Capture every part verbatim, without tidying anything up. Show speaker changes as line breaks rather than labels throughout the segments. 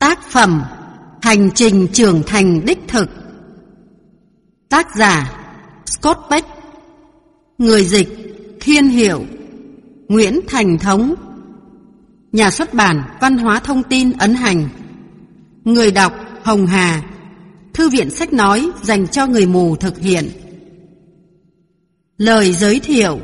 Tác phẩm Hành trình trưởng thành đích thực. Tác giả Scott Peck. Người dịch Thiên Hiểu, Nguyễn Thành Thống. Nhà xuất bản Văn hóa Thông tin ấn hành. Người đọc Hồng Hà. Thư viện sách nói dành cho người mù thực hiện. Lời giới thiệu.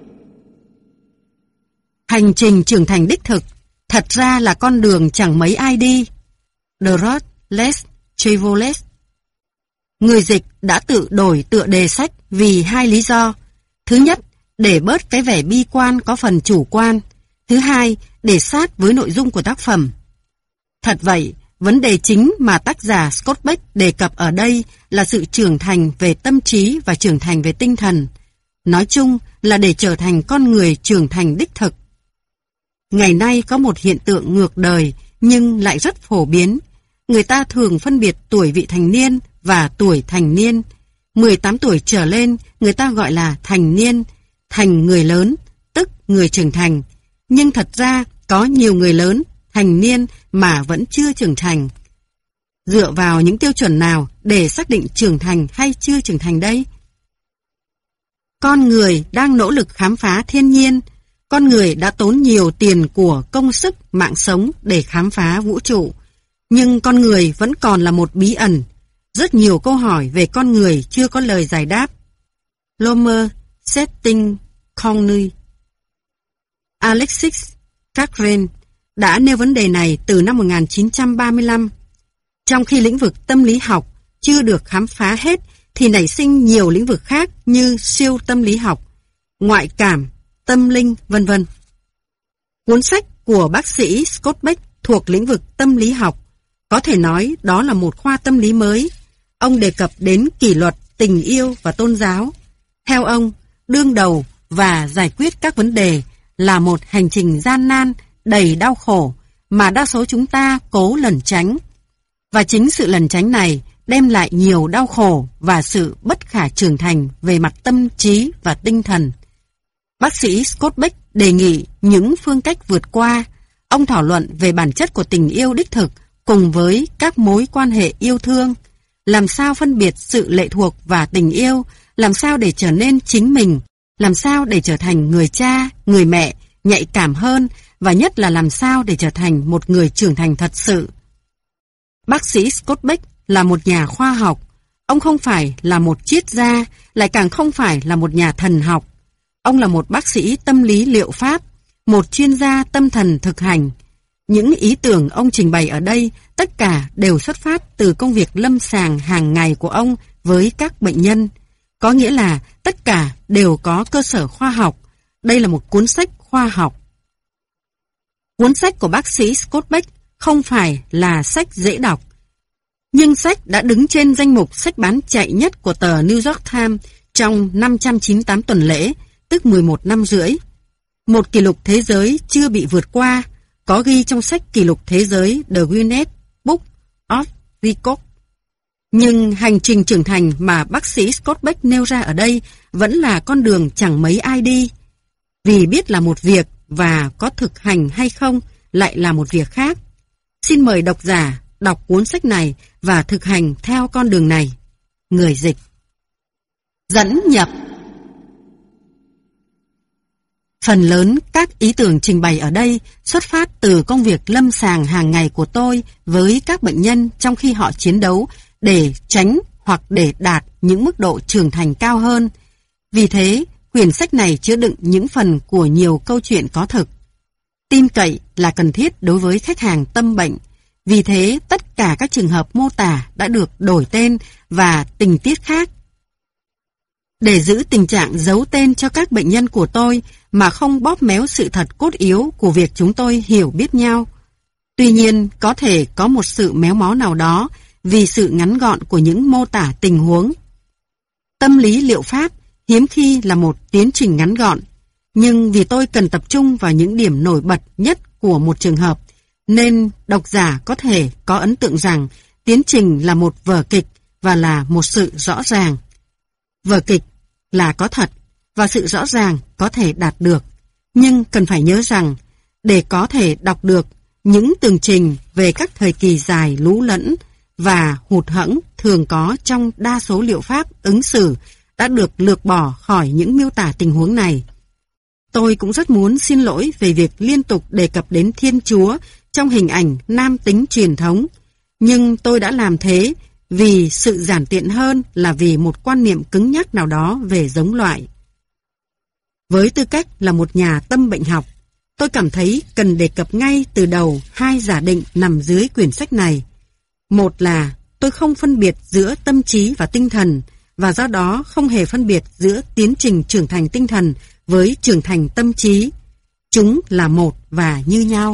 Hành trình trưởng thành đích thực thật ra là con đường chẳng mấy ai đi. The Road Less Traveled. Người dịch đã tự đổi tựa đề sách vì hai lý do. Thứ nhất, để bớt cái vẻ bi quan có phần chủ quan. Thứ hai, để sát với nội dung của tác phẩm. Thật vậy, vấn đề chính mà tác giả Scott Peck đề cập ở đây là sự trưởng thành về tâm trí và trưởng thành về tinh thần. Nói chung là để trở thành con người trưởng thành đích thực. Ngày nay có một hiện tượng ngược đời nhưng lại rất phổ biến. Người ta thường phân biệt tuổi vị thành niên và tuổi thành niên. mười tám tuổi trở lên người ta gọi là thành niên, thành người lớn, tức người trưởng thành. Nhưng thật ra có nhiều người lớn, thành niên mà vẫn chưa trưởng thành. Dựa vào những tiêu chuẩn nào để xác định trưởng thành hay chưa trưởng thành đây? Con người đang nỗ lực khám phá thiên nhiên. Con người đã tốn nhiều tiền của công sức, mạng sống để khám phá vũ trụ. Nhưng con người vẫn còn là một bí ẩn. Rất nhiều câu hỏi về con người chưa có lời giải đáp. Lomer Setting Conley, Alexis Carrel đã nêu vấn đề này từ năm một nghìn chín trăm ba mươi lăm. Trong khi lĩnh vực tâm lý học chưa được khám phá hết, thì nảy sinh nhiều lĩnh vực khác như siêu tâm lý học, ngoại cảm, tâm linh, vân vân. Cuốn sách của bác sĩ Scott Peck thuộc lĩnh vực tâm lý học. Có thể nói đó là một khoa tâm lý mới. Ông đề cập đến kỷ luật, tình yêu và tôn giáo. Theo ông, đương đầu và giải quyết các vấn đề là một hành trình gian nan, đầy đau khổ mà đa số chúng ta cố lẩn tránh. Và chính sự lẩn tránh này đem lại nhiều đau khổ và sự bất khả trưởng thành về mặt tâm trí và tinh thần. Bác sĩ Scott Peck đề nghị những phương cách vượt qua. Ông thảo luận về bản chất của tình yêu đích thực cùng với các mối quan hệ yêu thương. Làm sao phân biệt sự lệ thuộc và tình yêu, làm sao để trở nên chính mình, làm sao để trở thành người cha, người mẹ, nhạy cảm hơn, và nhất là làm sao để trở thành một người trưởng thành thật sự. Bác sĩ Scott Peck là một nhà khoa học. Ông không phải là một triết gia, lại càng không phải là một nhà thần học. Ông là một bác sĩ tâm lý liệu pháp, một chuyên gia tâm thần thực hành. Những ý tưởng ông trình bày ở đây tất cả đều xuất phát từ công việc lâm sàng hàng ngày của ông với các bệnh nhân. Có nghĩa là tất cả đều có cơ sở khoa học. Đây là một cuốn sách khoa học. Cuốn sách của bác sĩ Scott Peck không phải là sách dễ đọc. Nhưng sách đã đứng trên danh mục sách bán chạy nhất của tờ New York Times trong năm trăm chín mươi tám tuần lễ, tức mười một năm rưỡi. Một kỷ lục thế giới chưa bị vượt qua, có ghi trong sách kỷ lục thế giới The Guinness Book of Records. Nhưng hành trình trưởng thành mà bác sĩ Scott Peck nêu ra ở đây vẫn là con đường chẳng mấy ai đi. Vì biết là một việc và có thực hành hay không lại là một việc khác. Xin mời độc giả đọc cuốn sách này và thực hành theo con đường này. Người dịch. Dẫn nhập. Phần lớn các ý tưởng trình bày ở đây xuất phát từ công việc lâm sàng hàng ngày của tôi với các bệnh nhân trong khi họ chiến đấu để tránh hoặc để đạt những mức độ trưởng thành cao hơn. Vì thế, quyển sách này chứa đựng những phần của nhiều câu chuyện có thực. Tin cậy là cần thiết đối với khách hàng tâm bệnh. Vì thế, tất cả các trường hợp mô tả đã được đổi tên và tình tiết khác. Để giữ tình trạng giấu tên cho các bệnh nhân của tôi mà không bóp méo sự thật cốt yếu của việc chúng tôi hiểu biết nhau. Tuy nhiên, có thể có một sự méo mó nào đó vì sự ngắn gọn của những mô tả tình huống. Tâm lý liệu pháp hiếm khi là một tiến trình ngắn gọn, nhưng vì tôi cần tập trung vào những điểm nổi bật nhất của một trường hợp, nên độc giả có thể có ấn tượng rằng tiến trình là một vở kịch và là một sự rõ ràng. Vở kịch là có thật và sự rõ ràng có thể đạt được, nhưng cần phải nhớ rằng để có thể đọc được, những tường trình về các thời kỳ dài lú lẫn và hụt hẫng thường có trong đa số liệu pháp ứng xử đã được lược bỏ khỏi những miêu tả tình huống này. Tôi cũng rất muốn xin lỗi về việc liên tục đề cập đến Thiên Chúa trong hình ảnh nam tính truyền thống, nhưng tôi đã làm thế vì sự giản tiện hơn là vì một quan niệm cứng nhắc nào đó về giống loại. Với tư cách là một nhà tâm bệnh học, tôi cảm thấy cần đề cập ngay từ đầu hai giả định nằm dưới quyển sách này. Một là tôi không phân biệt giữa tâm trí và tinh thần, và do đó không hề phân biệt giữa tiến trình trưởng thành tinh thần với trưởng thành tâm trí. Chúng là một và như nhau.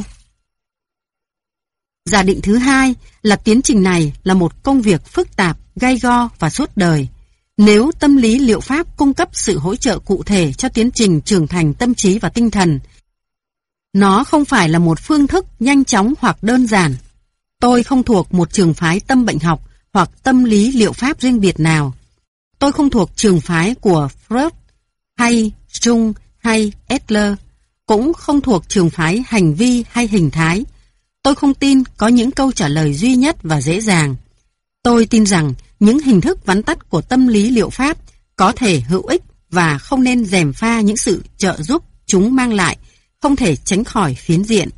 Giả định thứ hai là tiến trình này là một công việc phức tạp, gay go và suốt đời. Nếu tâm lý liệu pháp cung cấp sự hỗ trợ cụ thể cho tiến trình trưởng thành tâm trí và tinh thần, nó không phải là một phương thức nhanh chóng hoặc đơn giản. Tôi không thuộc một trường phái tâm bệnh học hoặc tâm lý liệu pháp riêng biệt nào. Tôi không thuộc trường phái của Freud hay Jung hay Adler, cũng không thuộc trường phái hành vi hay hình thái. Tôi không tin có những câu trả lời duy nhất và dễ dàng. Tôi tin rằng những hình thức vắn tắt của tâm lý liệu pháp có thể hữu ích và không nên gièm pha những sự trợ giúp chúng mang lại, không thể tránh khỏi phiến diện.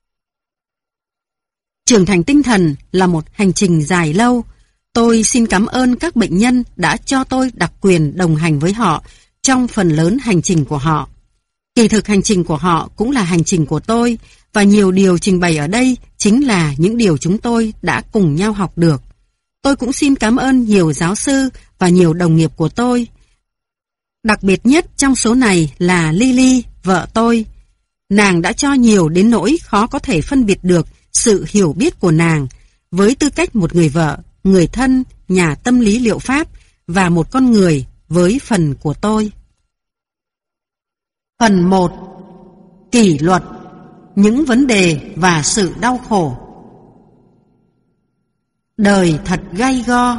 Trưởng thành tinh thần là một hành trình dài lâu. Tôi xin cảm ơn các bệnh nhân đã cho tôi đặc quyền đồng hành với họ trong phần lớn hành trình của họ. Kỳ thực hành trình của họ cũng là hành trình của tôi, và nhiều điều trình bày ở đây chính là những điều chúng tôi đã cùng nhau học được. Tôi cũng xin cảm ơn nhiều giáo sư và nhiều đồng nghiệp của tôi. Đặc biệt nhất trong số này là Lily, vợ tôi. Nàng đã cho nhiều đến nỗi khó có thể phân biệt được sự hiểu biết của nàng với tư cách một người vợ, người thân, nhà tâm lý liệu pháp và một con người với phần của tôi. Phần một. Kỷ luật, những vấn đề và sự đau khổ. Đời thật gay go.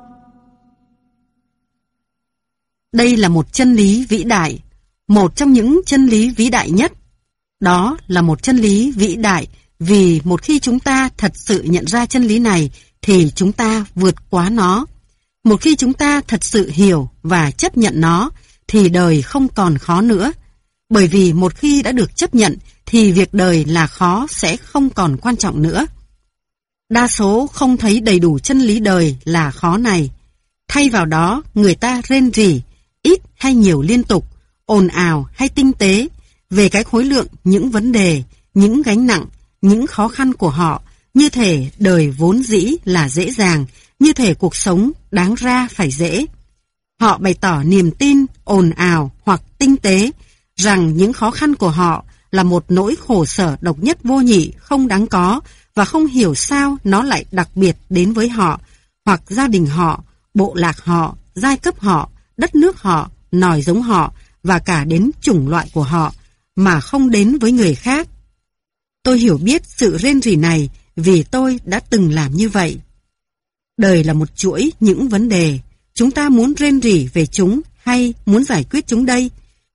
Đây là một chân lý vĩ đại, một trong những chân lý vĩ đại nhất. Đó là một chân lý vĩ đại vì một khi chúng ta thật sự nhận ra chân lý này thì chúng ta vượt quá nó. Một khi chúng ta thật sự hiểu và chấp nhận nó thì đời không còn khó nữa. Bởi vì một khi đã được chấp nhận thì việc đời là khó sẽ không còn quan trọng nữa. Đa số không thấy đầy đủ chân lý đời là khó này. Thay vào đó, người ta rên rỉ, ít hay nhiều liên tục, ồn ào hay tinh tế, về cái khối lượng những vấn đề, những gánh nặng, những khó khăn của họ, như thể đời vốn dĩ là dễ dàng, như thể cuộc sống đáng ra phải dễ. Họ bày tỏ niềm tin, ồn ào hoặc tinh tế, rằng những khó khăn của họ là một nỗi khổ sở độc nhất vô nhị, không đáng có, và không hiểu sao nó lại đặc biệt đến với họ, hoặc gia đình họ, bộ lạc họ, giai cấp họ, đất nước họ, nòi giống họ, và cả đến chủng loại của họ, mà không đến với người khác. Tôi hiểu biết sự rên rỉ này vì tôi đã từng làm như vậy. Đời là một chuỗi những vấn đề. Chúng ta muốn rên rỉ về chúng hay muốn giải quyết chúng đây?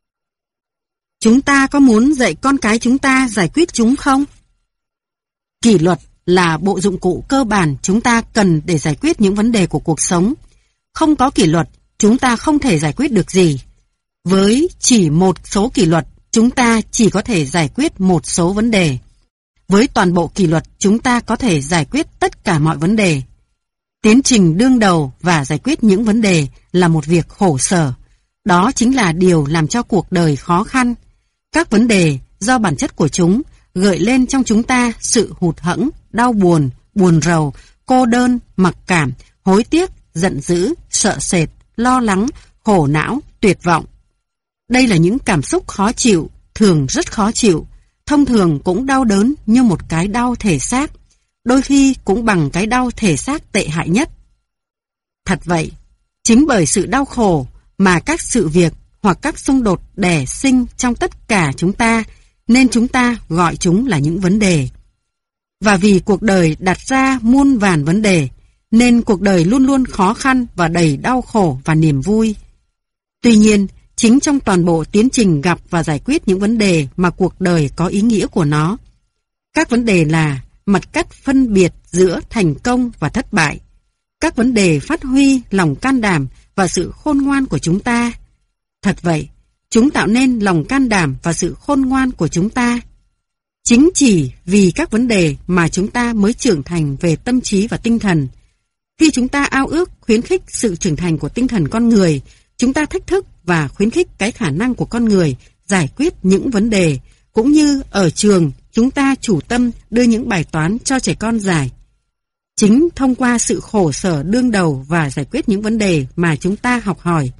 Chúng ta có muốn dạy con cái chúng ta giải quyết chúng không? Kỷ luật là bộ dụng cụ cơ bản chúng ta cần để giải quyết những vấn đề của cuộc sống. Không có kỷ luật, chúng ta không thể giải quyết được gì. Với chỉ một số kỷ luật, chúng ta chỉ có thể giải quyết một số vấn đề. Với toàn bộ kỷ luật, chúng ta có thể giải quyết tất cả mọi vấn đề. Tiến trình đương đầu và giải quyết những vấn đề là một việc khổ sở. Đó chính là điều làm cho cuộc đời khó khăn. Các vấn đề do bản chất của chúng gợi lên trong chúng ta sự hụt hẫng, đau buồn, buồn rầu, cô đơn, mặc cảm, hối tiếc, giận dữ, sợ sệt, lo lắng, khổ não, tuyệt vọng. Đây là những cảm xúc khó chịu, thường rất khó chịu, thông thường cũng đau đớn như một cái đau thể xác, đôi khi cũng bằng cái đau thể xác tệ hại nhất. Thật vậy, chính bởi sự đau khổ mà các sự việc hoặc các xung đột đẻ sinh trong tất cả chúng ta, nên chúng ta gọi chúng là những vấn đề. Và vì cuộc đời đặt ra muôn vàn vấn đề, nên cuộc đời luôn luôn khó khăn và đầy đau khổ và niềm vui. Tuy nhiên, chính trong toàn bộ tiến trình gặp và giải quyết những vấn đề mà cuộc đời có ý nghĩa của nó. Các vấn đề là mặt cách phân biệt giữa thành công và thất bại. Các vấn đề phát huy lòng can đảm và sự khôn ngoan của chúng ta. Thật vậy, chúng tạo nên lòng can đảm và sự khôn ngoan của chúng ta. Chính chỉ vì các vấn đề mà chúng ta mới trưởng thành về tâm trí và tinh thần. Khi chúng ta ao ước khuyến khích sự trưởng thành của tinh thần con người, chúng ta thách thức và khuyến khích cái khả năng của con người giải quyết những vấn đề, cũng như ở trường chúng ta chủ tâm đưa những bài toán cho trẻ con giải. Chính thông qua sự khổ sở đương đầu và giải quyết những vấn đề mà chúng ta học hỏi.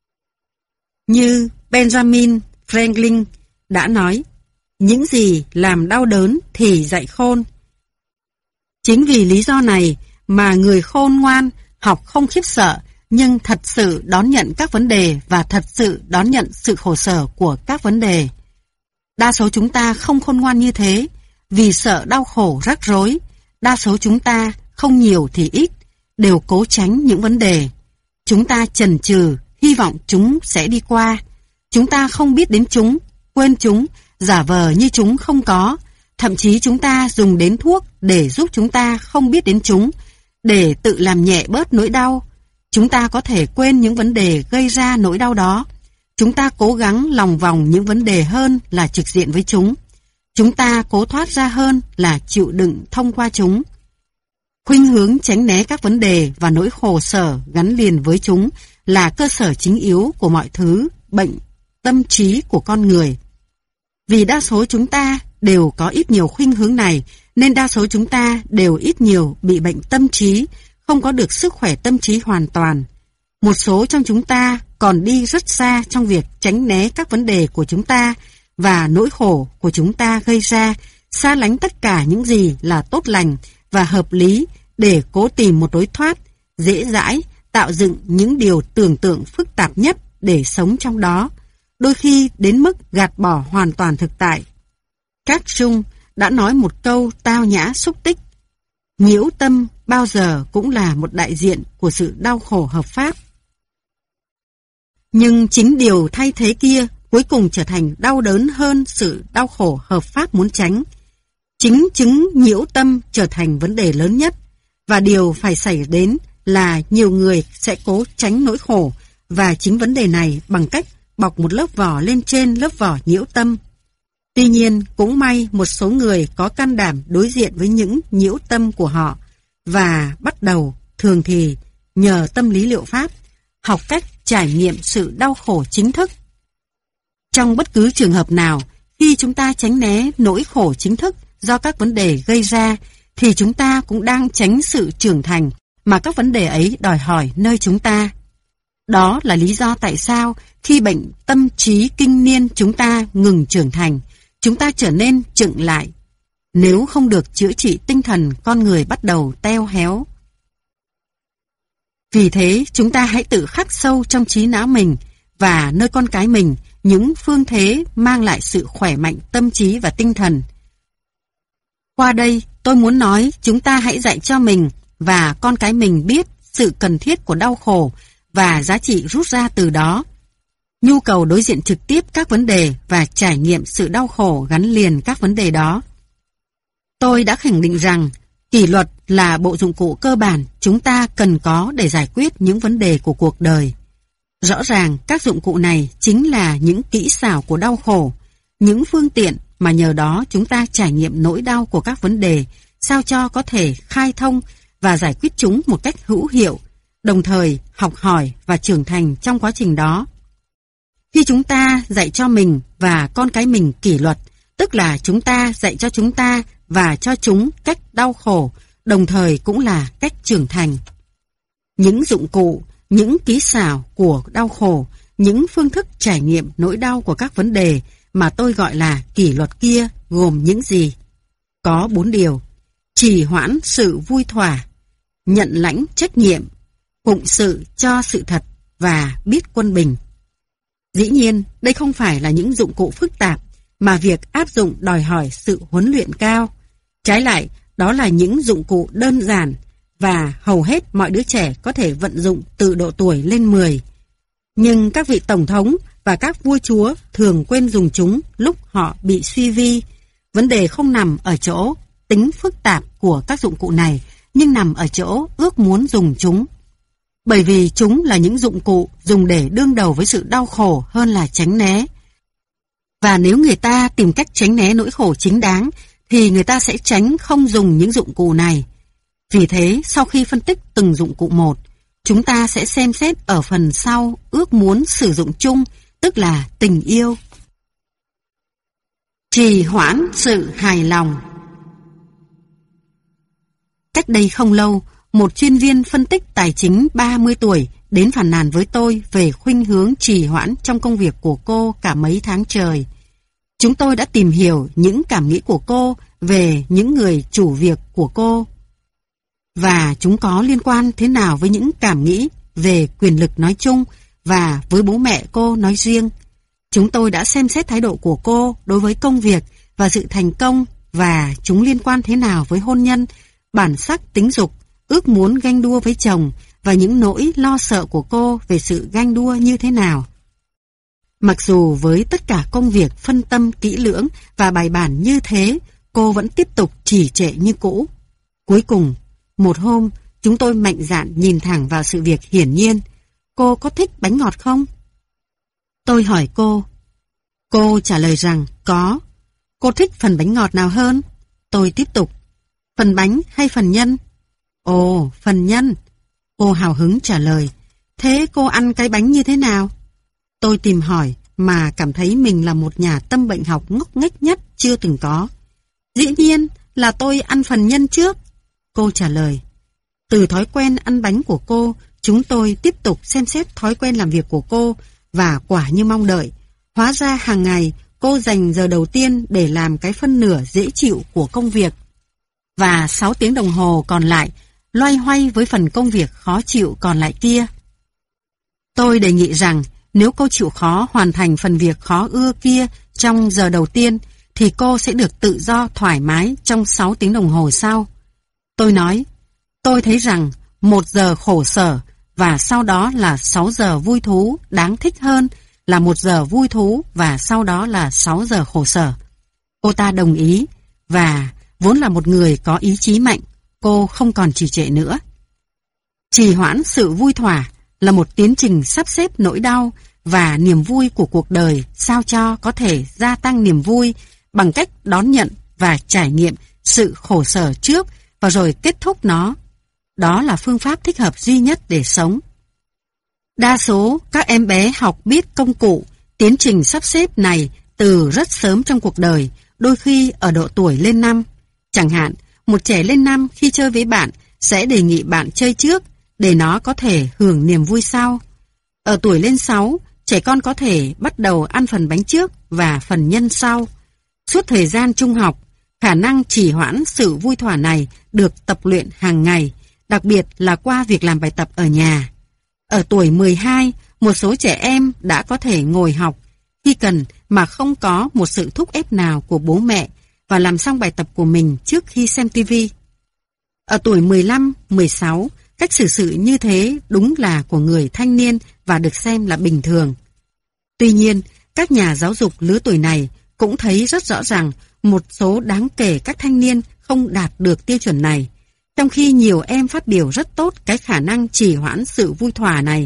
Như Benjamin Franklin đã nói, những gì làm đau đớn thì dạy khôn. Chính vì lý do này mà người khôn ngoan học không khiếp sợ, nhưng thật sự đón nhận các vấn đề và thật sự đón nhận sự khổ sở của các vấn đề. Đa số chúng ta không khôn ngoan như thế, vì sợ đau khổ rắc rối. Đa số chúng ta, không nhiều thì ít, đều cố tránh những vấn đề. Chúng ta chần chừ, hy vọng chúng sẽ đi qua. Chúng ta không biết đến chúng, quên chúng, giả vờ như chúng không có. Thậm chí chúng ta dùng đến thuốc để giúp chúng ta không biết đến chúng, để tự làm nhẹ bớt nỗi đau. Chúng ta có thể quên những vấn đề gây ra nỗi đau đó. Chúng ta cố gắng lòng vòng những vấn đề hơn là trực diện với chúng. Chúng ta cố thoát ra hơn là chịu đựng thông qua chúng. Khuynh hướng tránh né các vấn đề và nỗi khổ sở gắn liền với chúng là cơ sở chính yếu của mọi thứ bệnh tâm trí của con người. Vì đa số chúng ta đều có ít nhiều khuynh hướng này, nên đa số chúng ta đều ít nhiều bị bệnh tâm trí, không có được sức khỏe tâm trí hoàn toàn. Một số trong chúng ta còn đi rất xa trong việc tránh né các vấn đề của chúng ta và nỗi khổ của chúng ta gây ra, xa lánh tất cả những gì là tốt lành và hợp lý để cố tìm một lối thoát, dễ dãi, tạo dựng những điều tưởng tượng phức tạp nhất để sống trong đó, đôi khi đến mức gạt bỏ hoàn toàn thực tại. Các Jung đã nói một câu tao nhã xúc tích: nhiễu tâm bao giờ cũng là một đại diện của sự đau khổ hợp pháp. Nhưng chính điều thay thế kia cuối cùng trở thành đau đớn hơn sự đau khổ hợp pháp muốn tránh. Chính chứng nhiễu tâm trở thành vấn đề lớn nhất, và điều phải xảy đến là nhiều người sẽ cố tránh nỗi khổ và chính vấn đề này bằng cách bọc một lớp vỏ lên trên lớp vỏ nhiễu tâm. Tuy nhiên, cũng may một số người có can đảm đối diện với những nhiễu tâm của họ và bắt đầu, thường thì, nhờ tâm lý liệu pháp, học cách trải nghiệm sự đau khổ chính thức. Trong bất cứ trường hợp nào, khi chúng ta tránh né nỗi khổ chính thức do các vấn đề gây ra, thì chúng ta cũng đang tránh sự trưởng thành mà các vấn đề ấy đòi hỏi nơi chúng ta. Đó là lý do tại sao khi bệnh tâm trí kinh niên chúng ta ngừng trưởng thành, chúng ta trở nên chững lại. Nếu không được chữa trị tinh thần, con người bắt đầu teo héo. Vì thế, chúng ta hãy tự khắc sâu trong trí não mình và nơi con cái mình những phương thế mang lại sự khỏe mạnh tâm trí và tinh thần. Qua đây, tôi muốn nói chúng ta hãy dạy cho mình và con cái mình biết sự cần thiết của đau khổ và giá trị rút ra từ đó. Nhu cầu đối diện trực tiếp các vấn đề và trải nghiệm sự đau khổ gắn liền các vấn đề đó. Tôi đã khẳng định rằng kỷ luật là bộ dụng cụ cơ bản chúng ta cần có để giải quyết những vấn đề của cuộc đời. Rõ ràng các dụng cụ này chính là những kỹ xảo của đau khổ, những phương tiện mà nhờ đó chúng ta trải nghiệm nỗi đau của các vấn đề sao cho có thể khai thông và giải quyết chúng một cách hữu hiệu, đồng thời học hỏi và trưởng thành trong quá trình đó. Khi chúng ta dạy cho mình và con cái mình kỷ luật, tức là chúng ta dạy cho chúng ta và cho chúng cách đau khổ, đồng thời cũng là cách trưởng thành. Những dụng cụ, những kỹ xảo của đau khổ, những phương thức trải nghiệm nỗi đau của các vấn đề mà tôi gọi là kỷ luật kia gồm những gì? Có bốn điều: trì hoãn sự vui thỏa, nhận lãnh trách nhiệm, phụng sự cho sự thật và biết quân bình. Dĩ nhiên, đây không phải là những dụng cụ phức tạp mà việc áp dụng đòi hỏi sự huấn luyện cao. Trái lại, đó là những dụng cụ đơn giản và hầu hết mọi đứa trẻ có thể vận dụng từ độ tuổi lên mười. Nhưng các vị tổng thống và các vua chúa thường quên dùng chúng lúc họ bị suy vi, Vấn đề không nằm ở chỗ tính phức tạp của các dụng cụ này, nhưng nằm ở chỗ ước muốn dùng chúng. Bởi vì chúng là những dụng cụ dùng để đương đầu với sự đau khổ hơn là tránh né. Và nếu người ta tìm cách tránh né nỗi khổ chính đáng, thì người ta sẽ tránh không dùng những dụng cụ này. Vì thế, sau khi phân tích từng dụng cụ một, chúng ta sẽ xem xét ở phần sau ước muốn sử dụng chung, tức là tình yêu. Trì hoãn sự hài lòng. Cách đây không lâu, một chuyên viên phân tích tài chính ba mươi tuổi đến phàn nàn với tôi về khuynh hướng trì hoãn trong công việc của cô cả mấy tháng trời. Chúng tôi đã tìm hiểu những cảm nghĩ của cô về những người chủ việc của cô, và chúng có liên quan thế nào với những cảm nghĩ về quyền lực nói chung và với bố mẹ cô nói riêng. Chúng tôi đã xem xét thái độ của cô đối với công việc và sự thành công, và chúng liên quan thế nào với hôn nhân, bản sắc tính dục, ước muốn ganh đua với chồng và những nỗi lo sợ của cô về sự ganh đua như thế nào. Mặc dù với tất cả công việc phân tâm kỹ lưỡng và bài bản như thế, cô vẫn tiếp tục trì trệ như cũ. Cuối cùng, một hôm, chúng tôi mạnh dạn nhìn thẳng vào sự việc hiển nhiên. Cô có thích bánh ngọt không? Tôi hỏi cô. Cô trả lời rằng có. Cô thích phần bánh ngọt nào hơn? Tôi tiếp tục. Phần bánh hay phần nhân? Ồ, phần nhân. Cô hào hứng trả lời. Thế cô ăn cái bánh như thế nào? Tôi tìm hỏi mà cảm thấy mình là một nhà tâm bệnh học ngốc nghếch nhất chưa từng có. Dĩ nhiên là tôi ăn phần nhân trước. Cô trả lời. Từ thói quen ăn bánh của cô, chúng tôi tiếp tục xem xét thói quen làm việc của cô, và quả như mong đợi. Hóa ra hàng ngày cô dành giờ đầu tiên để làm cái phân nửa dễ chịu của công việc, và sáu tiếng đồng hồ còn lại loay hoay với phần công việc khó chịu còn lại kia. Tôi đề nghị rằng nếu cô chịu khó hoàn thành phần việc khó ưa kia trong giờ đầu tiên, thì cô sẽ được tự do thoải mái trong sáu tiếng đồng hồ sau. Tôi nói, tôi thấy rằng một giờ khổ sở và sau đó là sáu giờ vui thú đáng thích hơn là một giờ vui thú và sau đó là sáu giờ khổ sở. Cô ta đồng ý, và vốn là một người có ý chí mạnh, cô không còn trì trệ nữa. Trì hoãn sự vui thỏa là một tiến trình sắp xếp nỗi đau và niềm vui của cuộc đời sao cho có thể gia tăng niềm vui bằng cách đón nhận và trải nghiệm sự khổ sở trước và rồi kết thúc nó. Đó là phương pháp thích hợp duy nhất để sống. Đa số các em bé học biết công cụ, tiến trình sắp xếp này từ rất sớm trong cuộc đời, đôi khi ở độ tuổi lên năm. Chẳng hạn, một trẻ lên năm khi chơi với bạn sẽ đề nghị bạn chơi trước để nó có thể hưởng niềm vui sau. Ở tuổi lên sáu, trẻ con có thể bắt đầu ăn phần bánh trước và phần nhân sau. Suốt thời gian trung học, khả năng trì hoãn sự vui thỏa này được tập luyện hàng ngày, đặc biệt là qua việc làm bài tập ở nhà. Ở tuổi mười hai, một số trẻ em đã có thể ngồi học khi cần mà không có một sự thúc ép nào của bố mẹ và làm xong bài tập của mình trước khi xem ti vi. Ở tuổi mười lăm, mười sáu, cách xử sự như thế đúng là của người thanh niên và được xem là bình thường. Tuy nhiên, các nhà giáo dục lứa tuổi này cũng thấy rất rõ ràng một số đáng kể các thanh niên không đạt được tiêu chuẩn này. Trong khi nhiều em phát biểu rất tốt cái khả năng trì hoãn sự vui thỏa này,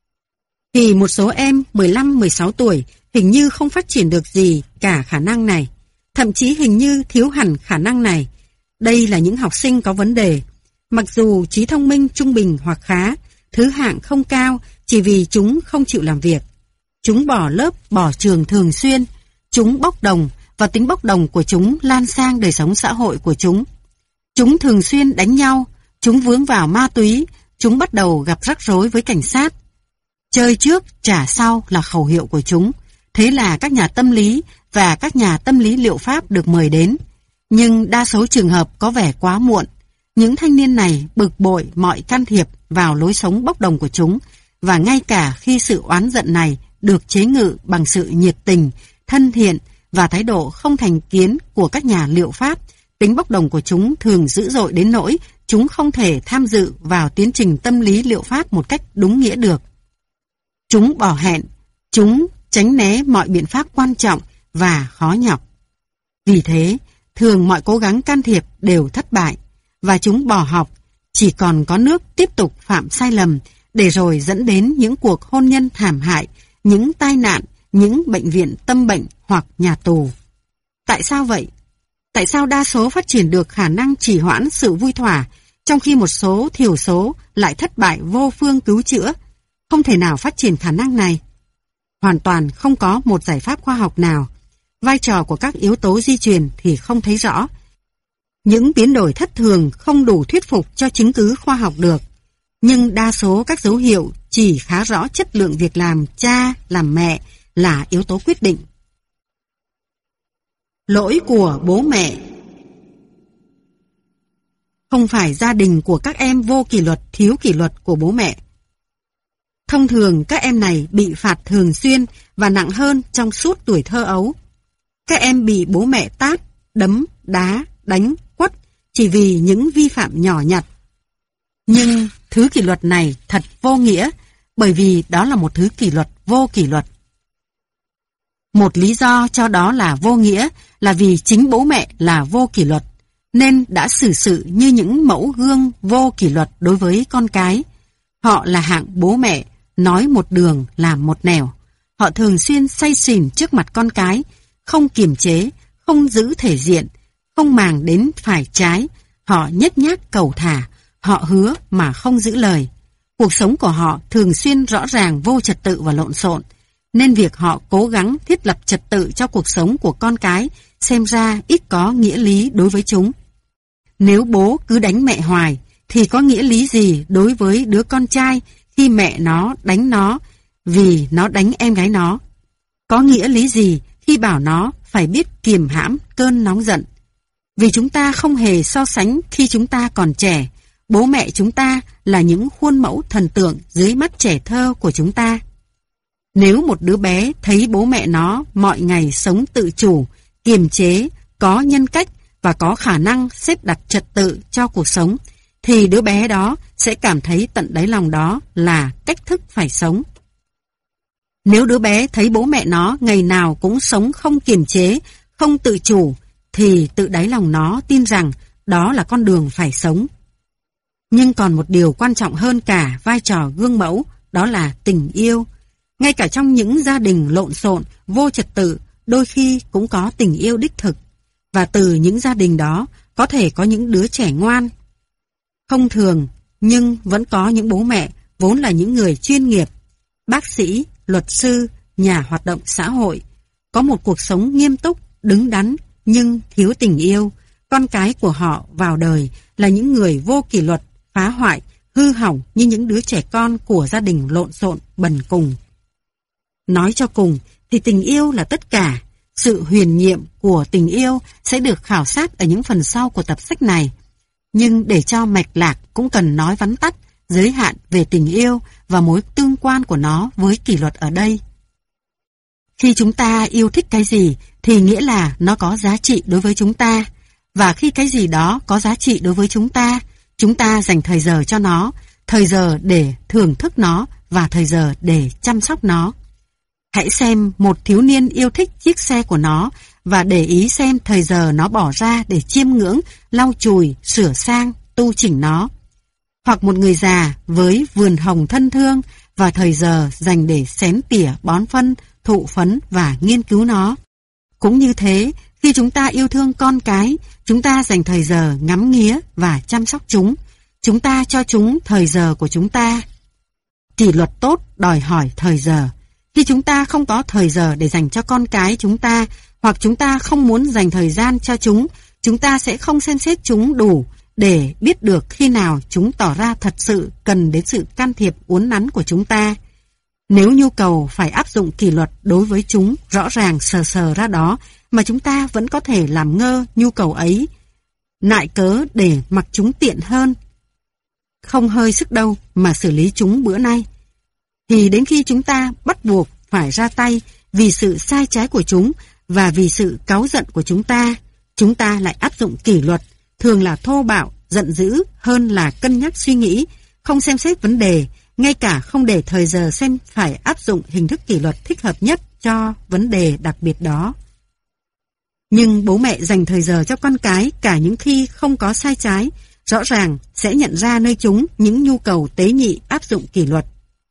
thì một số em mười lăm mười sáu tuổi hình như không phát triển được gì cả khả năng này, thậm chí hình như thiếu hẳn khả năng này. Đây là những học sinh có vấn đề. Mặc dù trí thông minh trung bình hoặc khá, thứ hạng không cao chỉ vì chúng không chịu làm việc. Chúng bỏ lớp, bỏ trường thường xuyên. Chúng bốc đồng và tính bốc đồng của chúng lan sang đời sống xã hội của chúng. Chúng thường xuyên đánh nhau, chúng vướng vào ma túy, chúng bắt đầu gặp rắc rối với cảnh sát. Chơi trước, trả sau là khẩu hiệu của chúng. Thế là các nhà tâm lý và các nhà tâm lý liệu pháp được mời đến. Nhưng đa số trường hợp có vẻ quá muộn. Những thanh niên này bực bội mọi can thiệp vào lối sống bốc đồng của chúng, và ngay cả khi sự oán giận này được chế ngự bằng sự nhiệt tình, thân thiện và thái độ không thành kiến của các nhà liệu pháp, tính bốc đồng của chúng thường dữ dội đến nỗi chúng không thể tham dự vào tiến trình tâm lý liệu pháp một cách đúng nghĩa được. Chúng bỏ hẹn, chúng tránh né mọi biện pháp quan trọng và khó nhọc. Vì thế, thường mọi cố gắng can thiệp đều thất bại, và chúng bỏ học, chỉ còn có nước tiếp tục phạm sai lầm, để rồi dẫn đến những cuộc hôn nhân thảm hại, những tai nạn, những bệnh viện tâm bệnh hoặc nhà tù. Tại sao vậy? Tại sao đa số phát triển được khả năng trì hoãn sự vui thỏa, trong khi một số thiểu số lại thất bại vô phương cứu chữa, không thể nào phát triển khả năng này? Hoàn toàn không có một giải pháp khoa học nào. Vai trò của các yếu tố di truyền thì không thấy rõ. Những biến đổi thất thường không đủ thuyết phục cho chứng cứ khoa học được. Nhưng đa số các dấu hiệu chỉ khá rõ chất lượng việc làm cha, làm mẹ là yếu tố quyết định. Lỗi của bố mẹ. Không phải gia đình của các em vô kỷ luật, thiếu kỷ luật của bố mẹ. Thông thường các em này bị phạt thường xuyên và nặng hơn trong suốt tuổi thơ ấu. Các em bị bố mẹ tát, đấm, đá, đánh, quất chỉ vì những vi phạm nhỏ nhặt. Nhưng thứ kỷ luật này thật vô nghĩa, bởi vì đó là một thứ kỷ luật vô kỷ luật. Một lý do cho đó là vô nghĩa là vì chính bố mẹ là vô kỷ luật, nên đã xử sự như những mẫu gương vô kỷ luật đối với con cái. Họ là hạng bố mẹ, nói một đường làm một nẻo. Họ thường xuyên say xỉn trước mặt con cái, không kiềm chế, không giữ thể diện, không màng đến phải trái. Họ nhếch nhác cầu thả, họ hứa mà không giữ lời. Cuộc sống của họ thường xuyên rõ ràng vô trật tự và lộn xộn, nên việc họ cố gắng thiết lập trật tự cho cuộc sống của con cái xem ra ít có nghĩa lý đối với chúng. Nếu bố cứ đánh mẹ hoài, thì có nghĩa lý gì đối với đứa con trai khi mẹ nó đánh nó vì nó đánh em gái nó? Có nghĩa lý gì khi bảo nó phải biết kiềm hãm cơn nóng giận? Vì chúng ta không hề so sánh khi chúng ta còn trẻ. Bố mẹ chúng ta là những khuôn mẫu thần tượng dưới mắt trẻ thơ của chúng ta. Nếu một đứa bé thấy bố mẹ nó mọi ngày sống tự chủ, kiềm chế, có nhân cách và có khả năng xếp đặt trật tự cho cuộc sống, thì đứa bé đó sẽ cảm thấy tận đáy lòng đó là cách thức phải sống. Nếu đứa bé thấy bố mẹ nó ngày nào cũng sống không kiềm chế, không tự chủ, thì tự đáy lòng nó tin rằng đó là con đường phải sống. Nhưng còn một điều quan trọng hơn cả vai trò gương mẫu, đó là tình yêu. Ngay cả trong những gia đình lộn xộn, vô trật tự, đôi khi cũng có tình yêu đích thực. Và từ những gia đình đó có thể có những đứa trẻ ngoan. Không thường, nhưng vẫn có những bố mẹ vốn là những người chuyên nghiệp, bác sĩ, luật sư, nhà hoạt động xã hội, có một cuộc sống nghiêm túc, đứng đắn, nhưng thiếu tình yêu. Con cái của họ vào đời là những người vô kỷ luật, phá hoại, hư hỏng như những đứa trẻ con của gia đình lộn xộn, bần cùng. Nói cho cùng thì tình yêu là tất cả. Sự huyền nhiệm của tình yêu sẽ được khảo sát ở những phần sau của tập sách này. Nhưng để cho mạch lạc cũng cần nói vắn tắt, giới hạn về tình yêu và mối tương quan của nó với kỷ luật ở đây. Khi chúng ta yêu thích cái gì thì nghĩa là nó có giá trị đối với chúng ta. Và khi cái gì đó có giá trị đối với chúng ta, chúng ta dành thời giờ cho nó, thời giờ để thưởng thức nó và thời giờ để chăm sóc nó. Hãy xem một thiếu niên yêu thích chiếc xe của nó và để ý xem thời giờ nó bỏ ra để chiêm ngưỡng, lau chùi, sửa sang, tu chỉnh nó. Hoặc một người già với vườn hồng thân thương và thời giờ dành để xén tỉa, bón phân, thụ phấn và nghiên cứu nó. Cũng như thế, khi chúng ta yêu thương con cái, chúng ta dành thời giờ ngắm nghía và chăm sóc chúng. Chúng ta cho chúng thời giờ của chúng ta. Kỷ luật tốt đòi hỏi thời giờ. Khi chúng ta không có thời giờ để dành cho con cái chúng ta, hoặc chúng ta không muốn dành thời gian cho chúng, chúng ta sẽ không xem xét chúng đủ để biết được khi nào chúng tỏ ra thật sự cần đến sự can thiệp uốn nắn của chúng ta. Nếu nhu cầu phải áp dụng kỷ luật đối với chúng rõ ràng sờ sờ ra đó, mà chúng ta vẫn có thể làm ngơ nhu cầu ấy, nại cớ để mặc chúng tiện hơn, không hơi sức đâu mà xử lý chúng bữa nay, thì đến khi chúng ta bắt buộc phải ra tay vì sự sai trái của chúng và vì sự cáu giận của chúng ta, chúng ta lại áp dụng kỷ luật, thường là thô bạo, giận dữ hơn là cân nhắc suy nghĩ, không xem xét vấn đề, ngay cả không để thời giờ xem phải áp dụng hình thức kỷ luật thích hợp nhất cho vấn đề đặc biệt đó. Nhưng bố mẹ dành thời giờ cho con cái cả những khi không có sai trái, rõ ràng sẽ nhận ra nơi chúng những nhu cầu tế nhị áp dụng kỷ luật.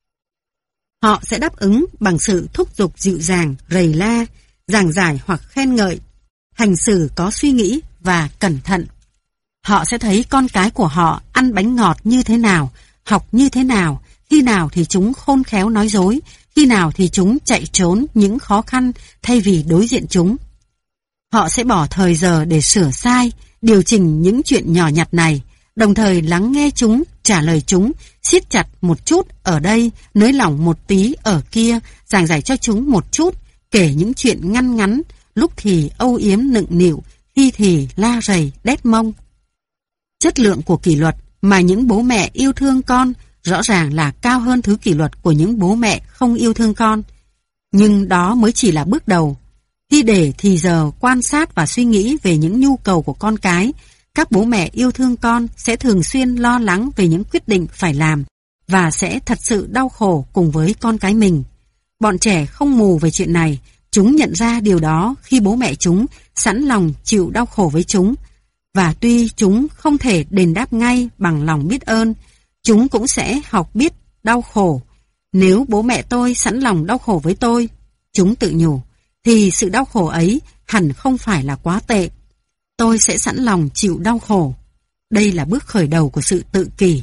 Họ sẽ đáp ứng bằng sự thúc giục dịu dàng, rầy la, giảng giải hoặc khen ngợi, hành xử có suy nghĩ và cẩn thận. Họ sẽ thấy con cái của họ ăn bánh ngọt như thế nào, học như thế nào, khi nào thì chúng khôn khéo nói dối, khi nào thì chúng chạy trốn những khó khăn thay vì đối diện chúng. Họ sẽ bỏ thời giờ để sửa sai, điều chỉnh những chuyện nhỏ nhặt này, đồng thời lắng nghe chúng, trả lời chúng, siết chặt một chút ở đây, nới lỏng một tí ở kia, giảng giải cho chúng một chút, kể những chuyện ngăn ngắn, lúc thì âu yếm nựng nịu, khi thì la rầy, đét mông. Chất lượng của kỷ luật mà những bố mẹ yêu thương con rõ ràng là cao hơn thứ kỷ luật của những bố mẹ không yêu thương con. Nhưng đó mới chỉ là bước đầu. Khi để thì giờ quan sát và suy nghĩ về những nhu cầu của con cái, các bố mẹ yêu thương con sẽ thường xuyên lo lắng về những quyết định phải làm và sẽ thật sự đau khổ cùng với con cái mình. Bọn trẻ không mù về chuyện này, chúng nhận ra điều đó khi bố mẹ chúng sẵn lòng chịu đau khổ với chúng. Và tuy chúng không thể đền đáp ngay bằng lòng biết ơn, chúng cũng sẽ học biết đau khổ. Nếu bố mẹ tôi sẵn lòng đau khổ với tôi, chúng tự nhủ, thì sự đau khổ ấy hẳn không phải là quá tệ. Tôi sẽ sẵn lòng chịu đau khổ. Đây là bước khởi đầu của sự tự kỷ.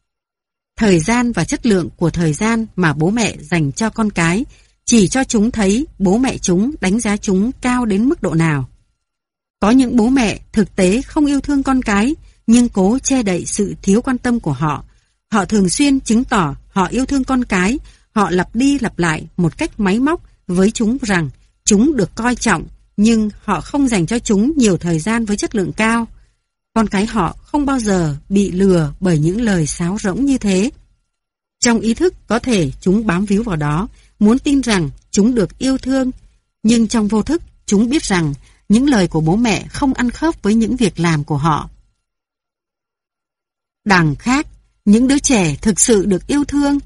Thời gian và chất lượng của thời gian mà bố mẹ dành cho con cái chỉ cho chúng thấy bố mẹ chúng đánh giá chúng cao đến mức độ nào. Có những bố mẹ thực tế không yêu thương con cái, nhưng cố che đậy sự thiếu quan tâm của họ. Họ thường xuyên chứng tỏ họ yêu thương con cái, họ lặp đi lặp lại một cách máy móc với chúng rằng chúng được coi trọng, nhưng họ không dành cho chúng nhiều thời gian với chất lượng cao. Con cái họ không bao giờ bị lừa bởi những lời sáo rỗng như thế. Trong ý thức có thể chúng bám víu vào đó, muốn tin rằng chúng được yêu thương, nhưng trong vô thức chúng biết rằng những lời của bố mẹ không ăn khớp với những việc làm của họ. Đằng khác, những đứa trẻ thực sự được yêu thương.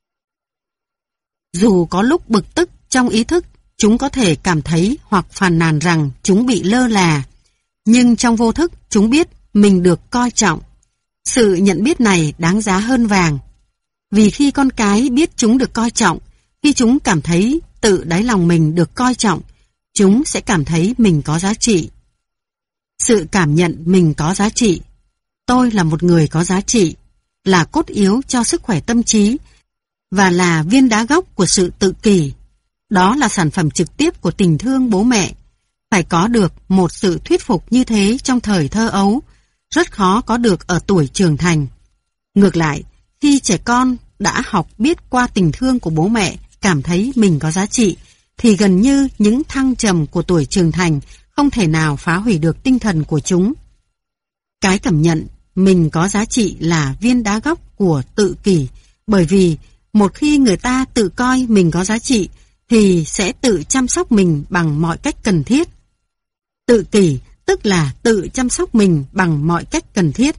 Dù có lúc bực tức trong ý thức, chúng có thể cảm thấy hoặc phàn nàn rằng chúng bị lơ là, nhưng trong vô thức chúng biết mình được coi trọng. Sự nhận biết này đáng giá hơn vàng. Vì khi con cái biết chúng được coi trọng, khi chúng cảm thấy tự đáy lòng mình được coi trọng, chúng sẽ cảm thấy mình có giá trị. Sự cảm nhận mình có giá trị, tôi là một người có giá trị, là cốt yếu cho sức khỏe tâm trí và là viên đá gốc của sự tự kỷ. Đó là sản phẩm trực tiếp của tình thương bố mẹ. Phải có được một sự thuyết phục như thế trong thời thơ ấu, rất khó có được ở tuổi trưởng thành. Ngược lại, khi trẻ con đã học biết qua tình thương của bố mẹ cảm thấy mình có giá trị, thì gần như những thăng trầm của tuổi trưởng thành không thể nào phá hủy được tinh thần của chúng. Cái cảm nhận mình có giá trị là viên đá gốc của tự kỷ, bởi vì một khi người ta tự coi mình có giá trị thì sẽ tự chăm sóc mình bằng mọi cách cần thiết. Tự kỷ tức là tự chăm sóc mình bằng mọi cách cần thiết.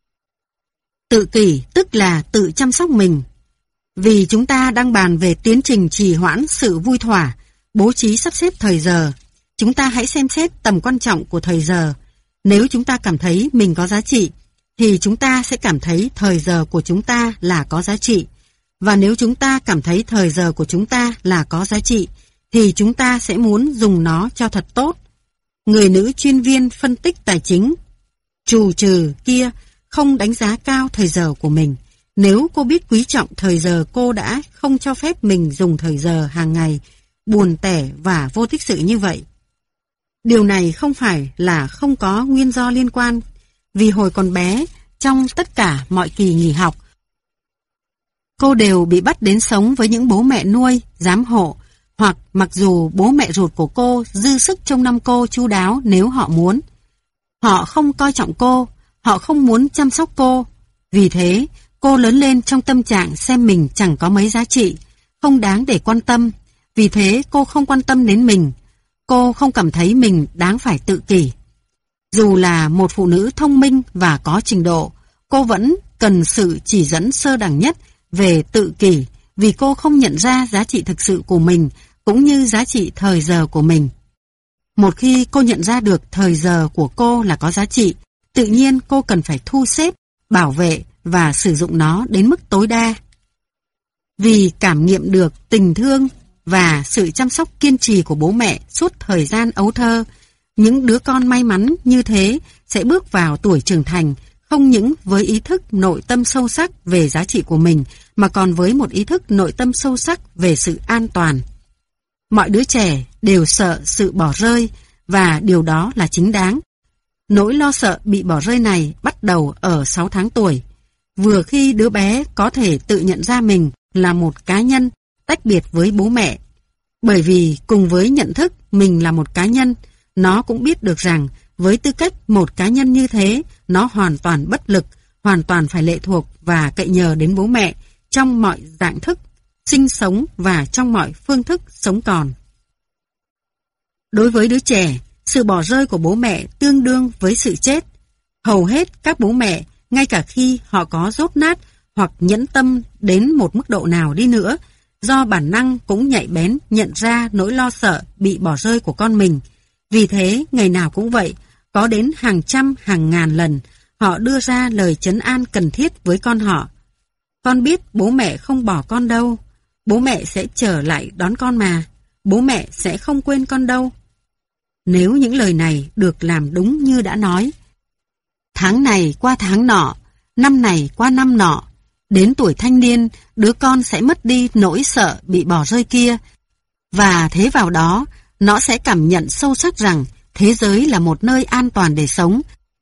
Tự kỷ tức là tự chăm sóc mình. Vì chúng ta đang bàn về tiến trình trì hoãn sự vui thỏa, bố trí sắp xếp thời giờ, chúng ta hãy xem xét tầm quan trọng của thời giờ. Nếu chúng ta cảm thấy mình có giá trị, thì chúng ta sẽ cảm thấy thời giờ của chúng ta là có giá trị. Và nếu chúng ta cảm thấy thời giờ của chúng ta là có giá trị, thì chúng ta sẽ muốn dùng nó cho thật tốt. Người nữ chuyên viên phân tích tài chính trù trừ kia không đánh giá cao thời giờ của mình. Nếu cô biết quý trọng thời giờ, cô đã không cho phép mình dùng thời giờ hàng ngày buồn tẻ và vô tích sự như vậy. Điều này không phải là không có nguyên do liên quan, vì hồi còn bé, trong tất cả mọi kỳ nghỉ học, cô đều bị bắt đến sống với những bố mẹ nuôi, giám hộ, hoặc mặc dù bố mẹ ruột của cô dư sức trông nom cô chu đáo nếu họ muốn. Họ không coi trọng cô, họ không muốn chăm sóc cô. Vì thế, cô lớn lên trong tâm trạng xem mình chẳng có mấy giá trị, không đáng để quan tâm. Vì thế cô không quan tâm đến mình. Cô không cảm thấy mình đáng phải tự kỷ. Dù là một phụ nữ thông minh và có trình độ, cô vẫn cần sự chỉ dẫn sơ đẳng nhất về tự kỷ, vì cô không nhận ra giá trị thực sự của mình cũng như giá trị thời giờ của mình. Một khi cô nhận ra được thời giờ của cô là có giá trị, tự nhiên cô cần phải thu xếp, bảo vệ và sử dụng nó đến mức tối đa. Vì cảm nghiệm được tình thương và sự chăm sóc kiên trì của bố mẹ suốt thời gian ấu thơ, những đứa con may mắn như thế sẽ bước vào tuổi trưởng thành không những với ý thức nội tâm sâu sắc về giá trị của mình mà còn với một ý thức nội tâm sâu sắc về sự an toàn. Mọi đứa trẻ đều sợ sự bỏ rơi và điều đó là chính đáng. Nỗi lo sợ bị bỏ rơi này bắt đầu ở sáu tháng tuổi, vừa khi đứa bé có thể tự nhận ra mình là một cá nhân tách biệt với bố mẹ. Bởi vì cùng với nhận thức mình là một cá nhân, nó cũng biết được rằng với tư cách một cá nhân như thế, nó hoàn toàn bất lực, hoàn toàn phải lệ thuộc và cậy nhờ đến bố mẹ trong mọi dạng thức, sinh sống và trong mọi phương thức sống còn. Đối với đứa trẻ, sự bỏ rơi của bố mẹ tương đương với sự chết. Hầu hết các bố mẹ, ngay cả khi họ có dốt nát hoặc nhẫn tâm đến một mức độ nào đi nữa, do bản năng cũng nhạy bén nhận ra nỗi lo sợ bị bỏ rơi của con mình. Vì thế, ngày nào cũng vậy, có đến hàng trăm, hàng ngàn lần, họ đưa ra lời trấn an cần thiết với con họ. Con biết bố mẹ không bỏ con đâu, bố mẹ sẽ trở lại đón con mà, bố mẹ sẽ không quên con đâu. Nếu những lời này được làm đúng như đã nói, tháng này qua tháng nọ, năm này qua năm nọ, đến tuổi thanh niên, đứa con sẽ mất đi nỗi sợ bị bỏ rơi kia, và thế vào đó, nó sẽ cảm nhận sâu sắc rằng thế giới là một nơi an toàn để sống,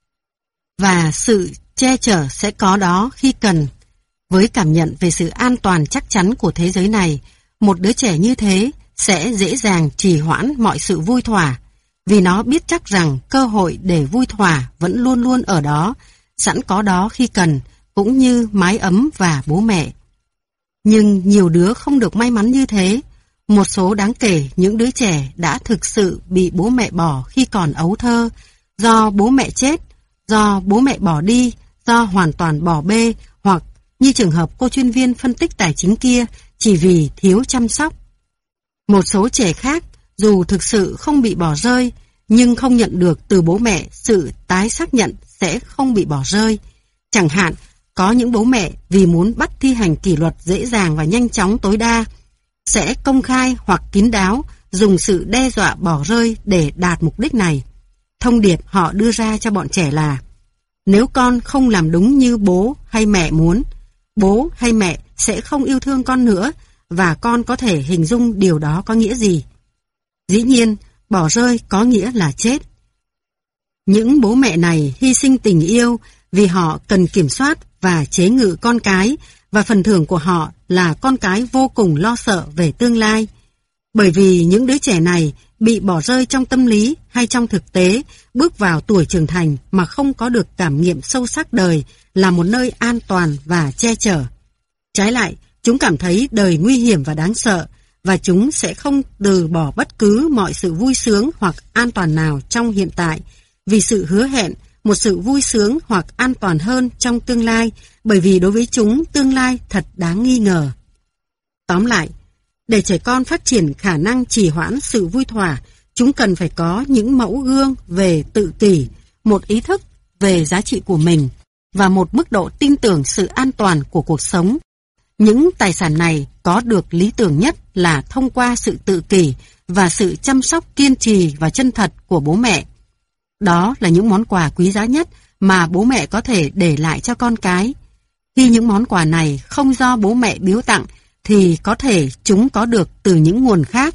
và sự che chở sẽ có đó khi cần. Với cảm nhận về sự an toàn chắc chắn của thế giới này, một đứa trẻ như thế sẽ dễ dàng trì hoãn mọi sự vui thỏa, vì nó biết chắc rằng cơ hội để vui thỏa vẫn luôn luôn ở đó, sẵn có đó khi cần, cũng như mái ấm và bố mẹ. Nhưng nhiều đứa không được may mắn như thế. Một số đáng kể những đứa trẻ đã thực sự bị bố mẹ bỏ khi còn ấu thơ, do bố mẹ chết, do bố mẹ bỏ đi, do hoàn toàn bỏ bê, hoặc như trường hợp cô chuyên viên phân tích tài chính kia, chỉ vì thiếu chăm sóc. Một số trẻ khác, dù thực sự không bị bỏ rơi, nhưng không nhận được từ bố mẹ sự tái xác nhận sẽ không bị bỏ rơi. Chẳng hạn, có những bố mẹ vì muốn bắt thi hành kỷ luật dễ dàng và nhanh chóng tối đa, sẽ công khai hoặc kín đáo dùng sự đe dọa bỏ rơi để đạt mục đích này. Thông điệp họ đưa ra cho bọn trẻ là: nếu con không làm đúng như bố hay mẹ muốn, bố hay mẹ sẽ không yêu thương con nữa, và con có thể hình dung điều đó có nghĩa gì. Dĩ nhiên, bỏ rơi có nghĩa là chết. Những bố mẹ này hy sinh tình yêu vì họ cần kiểm soát và chế ngự con cái, và phần thưởng của họ là con cái vô cùng lo sợ về tương lai. Bởi vì những đứa trẻ này bị bỏ rơi trong tâm lý hay trong thực tế, bước vào tuổi trưởng thành mà không có được cảm nghiệm sâu sắc đời là một nơi an toàn và che chở. Trái lại, chúng cảm thấy đời nguy hiểm và đáng sợ, và chúng sẽ không từ bỏ bất cứ mọi sự vui sướng hoặc an toàn nào trong hiện tại, vì sự hứa hẹn một sự vui sướng hoặc an toàn hơn trong tương lai, bởi vì đối với chúng tương lai thật đáng nghi ngờ. Tóm lại, để trẻ con phát triển khả năng trì hoãn sự vui thỏa, chúng cần phải có những mẫu gương về tự kỷ, một ý thức về giá trị của mình và một mức độ tin tưởng sự an toàn của cuộc sống. Những tài sản này có được lý tưởng nhất là thông qua sự tự kỷ và sự chăm sóc kiên trì và chân thật của bố mẹ. Đó là những món quà quý giá nhất mà bố mẹ có thể để lại cho con cái. Khi những món quà này không do bố mẹ biếu tặng, thì có thể chúng có được từ những nguồn khác.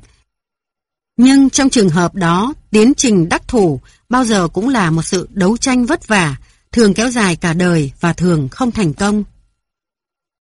Nhưng trong trường hợp đó, tiến trình đắc thủ bao giờ cũng là một sự đấu tranh vất vả, thường kéo dài cả đời và thường không thành công.